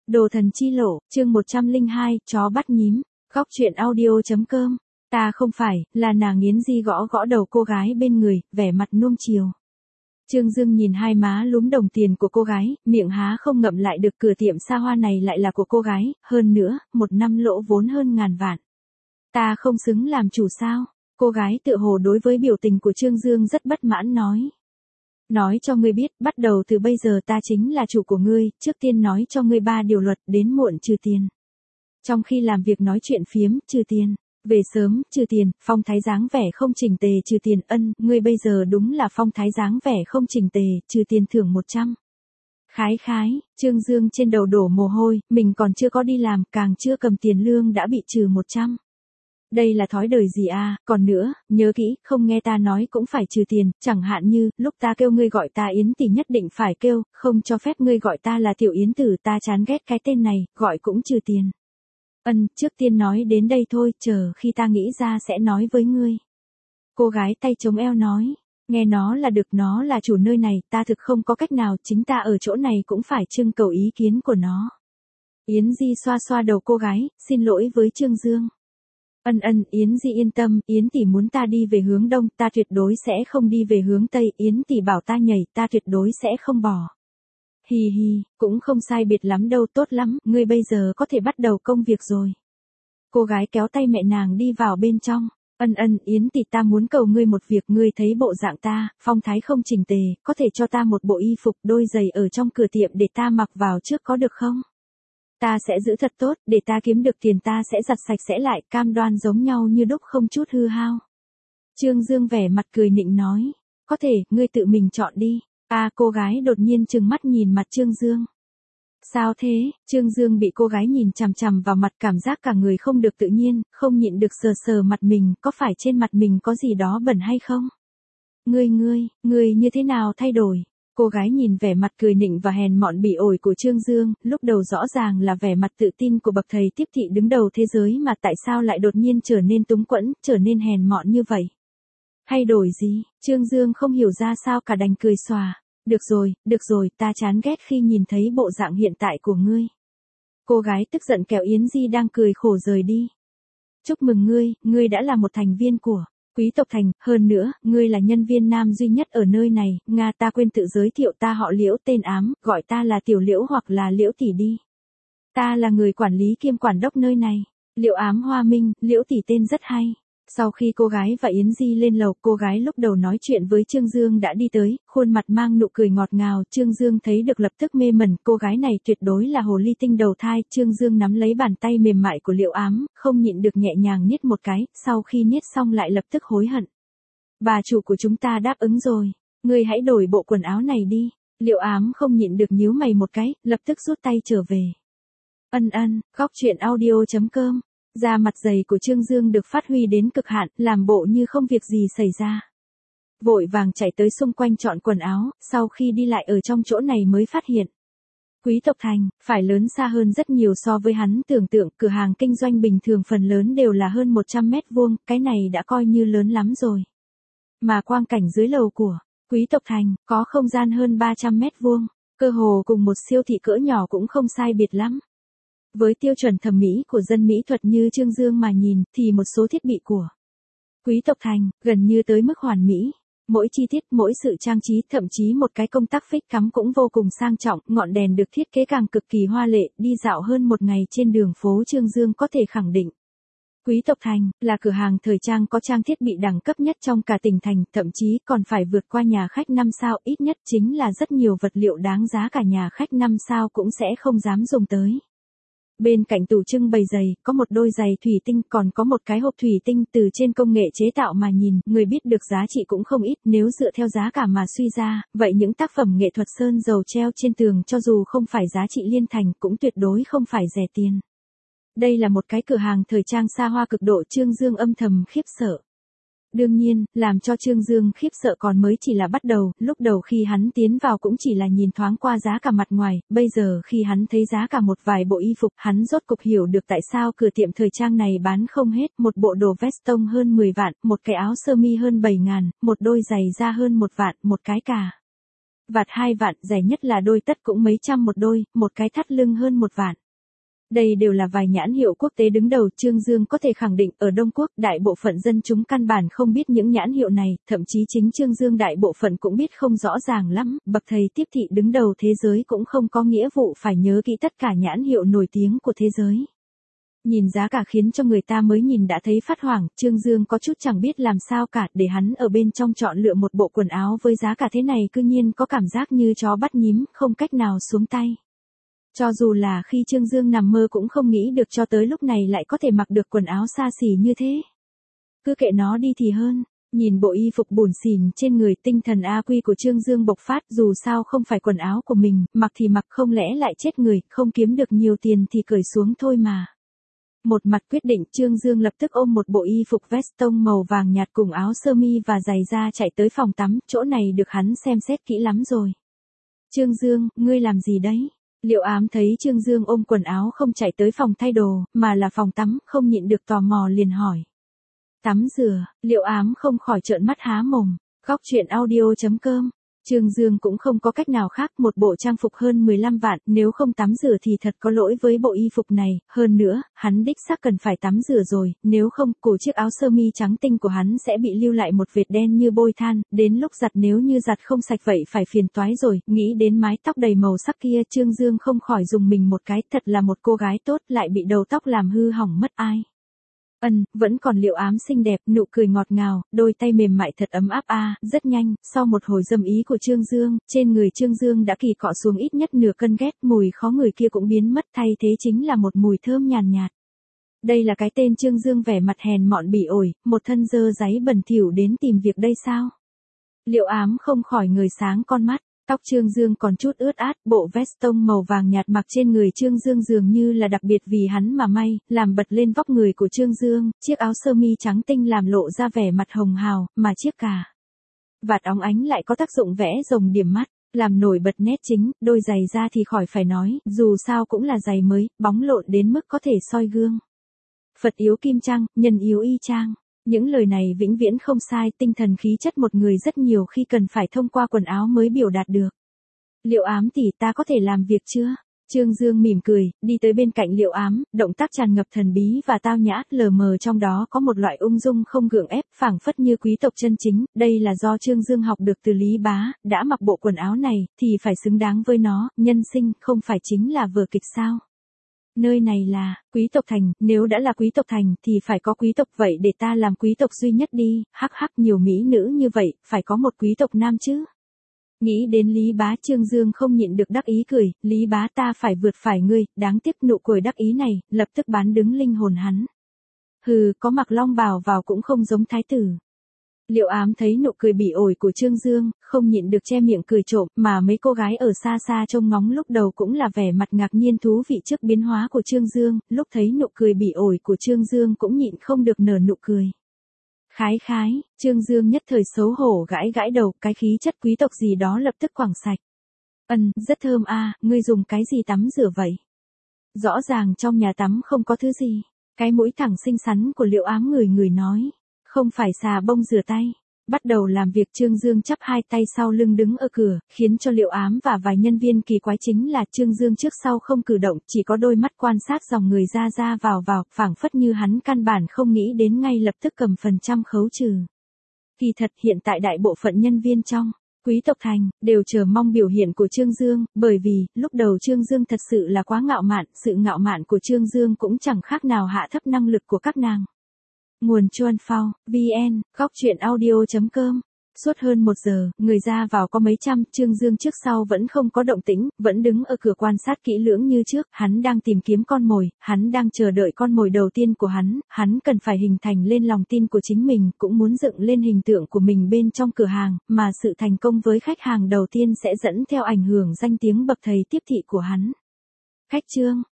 Đồ thần chi lộ, chương 102, chó bắt nhím, góc truyện audio.com. Ta không phải, là nàng Yến Di gõ gõ đầu cô gái bên người, vẻ mặt nuông chiều. Trương Dương nhìn hai má lúm đồng tiền của cô gái, miệng há không ngậm lại được, cửa tiệm xa hoa này lại là của cô gái, hơn nữa, một năm lỗ vốn hơn ngàn vạn. Ta không xứng làm chủ sao? Cô gái tựa hồ đối với biểu tình của Trương Dương rất bất mãn nói. Nói cho ngươi biết, bắt đầu từ bây giờ ta chính là chủ của ngươi, trước tiên nói cho ngươi 3 điều luật, đến muộn trừ tiền. Trong khi làm việc nói chuyện phiếm, trừ tiền. Về sớm, trừ tiền, phong thái dáng vẻ không chỉnh tề, trừ tiền. Ngươi bây giờ đúng là phong thái dáng vẻ không chỉnh tề, trừ tiền thưởng 100. Khái, Trương Dương trên đầu đổ mồ hôi, mình còn chưa có đi làm, càng chưa cầm tiền lương đã bị trừ 100. Đây là thói đời gì à, còn nữa, nhớ kỹ, không nghe ta nói cũng phải trừ tiền, chẳng hạn như, lúc ta kêu ngươi gọi ta Yến tỷ nhất định phải kêu, không cho phép ngươi gọi ta là Tiểu Yến tử, ta chán ghét cái tên này, gọi cũng trừ tiền. Trước tiên nói đến đây thôi, chờ khi ta nghĩ ra sẽ nói với ngươi. Cô gái tay chống eo nói, nghe nó là được, nó là chủ nơi này, ta thực không có cách nào, chính ta ở chỗ này cũng phải trưng cầu ý kiến của nó. Yến Di xoa xoa đầu cô gái, xin lỗi với Trương Dương. Yến Di yên tâm, Yến tỷ muốn ta đi về hướng đông, ta tuyệt đối sẽ không đi về hướng tây, Yến tỷ bảo ta nhảy, ta tuyệt đối sẽ không bỏ. Hi hi, cũng không sai biệt lắm đâu, tốt lắm, ngươi bây giờ có thể bắt đầu công việc rồi. Cô gái kéo tay mẹ nàng đi vào bên trong. Yến tỷ, ta muốn cầu ngươi một việc, ngươi thấy bộ dạng ta, phong thái không chỉnh tề, có thể cho ta một bộ y phục, đôi giày ở trong cửa tiệm để ta mặc vào trước có được không? Ta sẽ giữ thật tốt, để ta kiếm được tiền ta sẽ giặt sạch sẽ lại, cam đoan giống nhau như đúc không chút hư hao. Trương Dương vẻ mặt cười nịnh nói, có thể, ngươi tự mình chọn đi. Cô gái đột nhiên trừng mắt nhìn mặt Trương Dương. Sao thế? Trương Dương bị cô gái nhìn chằm chằm vào mặt, cảm giác cả người không được tự nhiên, không nhịn được sờ sờ mặt mình, có phải trên mặt mình có gì đó bẩn hay không? Ngươi như thế nào thay đổi? Cô gái nhìn vẻ mặt cười nịnh và hèn mọn bỉ ổi của Trương Dương, lúc đầu rõ ràng là vẻ mặt tự tin của bậc thầy tiếp thị đứng đầu thế giới mà tại sao lại đột nhiên trở nên túng quẫn, trở nên hèn mọn như vậy? Thay đổi gì? Trương Dương không hiểu ra sao cả, đành cười xòa. Được rồi, ta chán ghét khi nhìn thấy bộ dạng hiện tại của ngươi. Cô gái tức giận kéo Yến Di đang cười khổ rời đi. Chúc mừng ngươi đã là một thành viên của quý tộc thành, hơn nữa, ngươi là nhân viên nam duy nhất ở nơi này, ta quên tự giới thiệu, ta họ Liễu, tên Ám, gọi ta là Tiểu Liễu hoặc là Liễu tỷ đi. Ta là người quản lý kiêm quản đốc nơi này. Liễu Ám Hoa Minh, Liễu tỷ tên rất hay. Sau khi cô gái và Yến Di lên lầu, cô gái lúc đầu nói chuyện với Trương Dương đã đi tới, khuôn mặt mang nụ cười ngọt ngào, Trương Dương thấy được lập tức mê mẩn, cô gái này tuyệt đối là hồ ly tinh đầu thai, Trương Dương nắm lấy bàn tay mềm mại của Liễu Ám, không nhịn được nhẹ nhàng niết một cái, sau khi niết xong lại lập tức hối hận. Bà chủ của chúng ta đáp ứng rồi, ngươi hãy đổi bộ quần áo này đi. Liễu Ám không nhịn được nhíu mày một cái, lập tức rút tay trở về. Góc truyện audio.com. Da mặt dày của Trương Dương được phát huy đến cực hạn, làm bộ như không việc gì xảy ra. Vội vàng chạy tới xung quanh chọn quần áo, sau khi đi lại ở trong chỗ này mới phát hiện. Quý tộc thành, phải lớn xa hơn rất nhiều so với hắn tưởng tượng, cửa hàng kinh doanh bình thường phần lớn đều là hơn 100 mét vuông, cái này đã coi như lớn lắm rồi. Mà quang cảnh dưới lầu của quý tộc thành, có không gian hơn 300 mét vuông, cơ hồ cùng một siêu thị cỡ nhỏ cũng không sai biệt lắm. Với tiêu chuẩn thẩm mỹ của dân mỹ thuật như Trương Dương mà nhìn, thì một số thiết bị của quý tộc thành, gần như tới mức hoàn mỹ. Mỗi chi tiết, mỗi sự trang trí, thậm chí một cái công tắc phích cắm cũng vô cùng sang trọng, ngọn đèn được thiết kế càng cực kỳ hoa lệ, đi dạo hơn một ngày trên đường phố Trương Dương có thể khẳng định. Quý tộc thành, là cửa hàng thời trang có trang thiết bị đẳng cấp nhất trong cả tỉnh thành, thậm chí còn phải vượt qua nhà khách 5 sao, ít nhất chính là rất nhiều vật liệu đáng giá cả nhà khách 5 sao cũng sẽ không dám dùng tới. Bên cạnh tủ trưng bày giày, có một đôi giày thủy tinh, còn có một cái hộp thủy tinh, từ trên công nghệ chế tạo mà nhìn, người biết được giá trị cũng không ít, nếu dựa theo giá cả mà suy ra, vậy những tác phẩm nghệ thuật sơn dầu treo trên tường cho dù không phải giá trị liên thành cũng tuyệt đối không phải rẻ tiền. Đây là một cái cửa hàng thời trang xa hoa cực độ, Trương Dương âm thầm khiếp sợ. Đương nhiên, làm cho Trương Dương khiếp sợ còn mới chỉ là bắt đầu, lúc đầu khi hắn tiến vào cũng chỉ là nhìn thoáng qua giá cả mặt ngoài, bây giờ khi hắn thấy giá cả một vài bộ y phục, hắn rốt cục hiểu được tại sao cửa tiệm thời trang này bán không hết, một bộ đồ vest tông hơn 10 vạn, một cái áo sơ mi hơn 7.000, một đôi giày da hơn 1 vạn, một cái cả vạt 2 vạn, rẻ nhất là đôi tất cũng mấy trăm một đôi, một cái thắt lưng hơn 1 vạn. Đây đều là vài nhãn hiệu quốc tế đứng đầu. Trương Dương có thể khẳng định ở Đông Quốc đại bộ phận dân chúng căn bản không biết những nhãn hiệu này, thậm chí chính Trương Dương đại bộ phận cũng biết không rõ ràng lắm, bậc thầy tiếp thị đứng đầu thế giới cũng không có nghĩa vụ phải nhớ kỹ tất cả nhãn hiệu nổi tiếng của thế giới. Nhìn giá cả khiến cho người ta mới nhìn đã thấy phát hoảng, Trương Dương có chút chẳng biết làm sao cả, để hắn ở bên trong chọn lựa một bộ quần áo với giá cả thế này cư nhiên có cảm giác như chó bắt nhím, không cách nào xuống tay. Cho dù là khi Trương Dương nằm mơ cũng không nghĩ được cho tới lúc này lại có thể mặc được quần áo xa xỉ như thế. Cứ kệ nó đi thì hơn. Nhìn bộ y phục bủn xỉn trên người, tinh thần AQ của Trương Dương bộc phát, dù sao không phải quần áo của mình, mặc thì mặc, không lẽ lại chết người, không kiếm được nhiều tiền thì cởi xuống thôi mà. Một mặt quyết định, Trương Dương lập tức ôm một bộ y phục vest tông màu vàng nhạt cùng áo sơ mi và giày da chạy tới phòng tắm, chỗ này được hắn xem xét kỹ lắm rồi. Trương Dương, ngươi làm gì đấy? Liệu Ám thấy Trương Dương ôm quần áo không chạy tới phòng thay đồ, mà là phòng tắm, không nhịn được tò mò liền hỏi. Tắm rửa. Liệu Ám không khỏi trợn mắt há mồm. Góc truyện audio.com. Trương Dương cũng không có cách nào khác, một bộ trang phục hơn 15 vạn, nếu không tắm rửa thì thật có lỗi với bộ y phục này, hơn nữa, hắn đích xác cần phải tắm rửa rồi, nếu không, cổ chiếc áo sơ mi trắng tinh của hắn sẽ bị lưu lại một vệt đen như bôi than, đến lúc giặt nếu như giặt không sạch vậy phải phiền toái rồi, nghĩ đến mái tóc đầy màu sắc kia, Trương Dương không khỏi dùng mình một cái, thật là một cô gái tốt lại bị đầu tóc làm hư hỏng mất ai. Vẫn còn Liệu Ám xinh đẹp, nụ cười ngọt ngào, đôi tay mềm mại thật ấm áp rất nhanh, sau một hồi dâm ý của Trương Dương, trên người Trương Dương đã kỳ cọ xuống ít nhất nửa cân ghét, mùi khó người kia cũng biến mất, thay thế chính là một mùi thơm nhàn nhạt. Đây là cái tên Trương Dương vẻ mặt hèn mọn bỉ ổi, một thân dơ dáy bẩn thỉu đến tìm việc đây sao? Liệu Ám không khỏi ngời sáng con mắt. Tóc Trương Dương còn chút ướt át, bộ vest tông màu vàng nhạt mặc trên người Trương Dương dường như là đặc biệt vì hắn mà may, làm bật lên vóc người của Trương Dương, chiếc áo sơ mi trắng tinh làm lộ ra vẻ mặt hồng hào, mà chiếc cà vạt óng ánh lại có tác dụng vẽ rồng điểm mắt, làm nổi bật nét chính, đôi giày da thì khỏi phải nói, dù sao cũng là giày mới, bóng lộn đến mức có thể soi gương. Phật yếu kim trang, nhân yếu y trang. Những lời này vĩnh viễn không sai, tinh thần khí chất một người rất nhiều khi cần phải thông qua quần áo mới biểu đạt được. Liệu Ám tỷ, ta có thể làm việc chưa? Trương Dương mỉm cười, đi tới bên cạnh Liệu Ám, động tác tràn ngập thần bí và tao nhã, lờ mờ trong đó có một loại ung dung không gượng ép, phảng phất như quý tộc chân chính, đây là do Trương Dương học được từ Lý Bá, đã mặc bộ quần áo này, thì phải xứng đáng với nó, nhân sinh, không phải chính là vở kịch sao? Nơi này là quý tộc thành, nếu đã là quý tộc thành thì phải có quý tộc, vậy để ta làm quý tộc duy nhất đi, hắc hắc, nhiều mỹ nữ như vậy, phải có một quý tộc nam chứ. Nghĩ đến Lý Bá, Trương Dương không nhịn được đắc ý cười, Lý Bá ta phải vượt phải ngươi, đáng tiếc nụ cười đắc ý này, lập tức bán đứng linh hồn hắn. Hừ, có mặc long bào vào cũng không giống thái tử. Liệu Ám thấy nụ cười bỉ ổi của Trương Dương, không nhịn được che miệng cười trộm, mà mấy cô gái ở xa xa trông ngóng lúc đầu cũng là vẻ mặt ngạc nhiên thú vị trước biến hóa của Trương Dương, lúc thấy nụ cười bỉ ổi của Trương Dương cũng nhịn không được nở nụ cười. Khái khái, Trương Dương nhất thời xấu hổ gãi gãi đầu, cái khí chất quý tộc gì đó lập tức quảng sạch. Rất thơm ngươi dùng cái gì tắm rửa vậy? Rõ ràng trong nhà tắm không có thứ gì. Cái mũi thẳng xinh xắn của Liệu Ám người nói. Không phải xà bông rửa tay. Bắt đầu làm việc, Trương Dương chắp hai tay sau lưng đứng ở cửa, khiến cho Liệu Ám và vài nhân viên kỳ quái chính là Trương Dương trước sau không cử động, chỉ có đôi mắt quan sát dòng người ra vào, phảng phất như hắn căn bản không nghĩ đến ngay lập tức cầm phần trăm khấu trừ. Kỳ thật hiện tại đại bộ phận nhân viên trong quý tộc thành đều chờ mong biểu hiện của Trương Dương, bởi vì lúc đầu Trương Dương thật sự là quá ngạo mạn, sự ngạo mạn của Trương Dương cũng chẳng khác nào hạ thấp năng lực của các nàng. Nguồn Chuan Phao, VN, góc truyện audio.com. Suốt hơn 1 giờ, người ra vào có mấy trăm, Trương Dương trước sau vẫn không có động tĩnh, vẫn đứng ở cửa quan sát kỹ lưỡng như trước, hắn đang tìm kiếm con mồi, hắn đang chờ đợi con mồi đầu tiên của hắn cần phải hình thành lên lòng tin của chính mình, cũng muốn dựng lên hình tượng của mình bên trong cửa hàng, mà sự thành công với khách hàng đầu tiên sẽ dẫn theo ảnh hưởng danh tiếng bậc thầy tiếp thị của hắn. Khách Trương.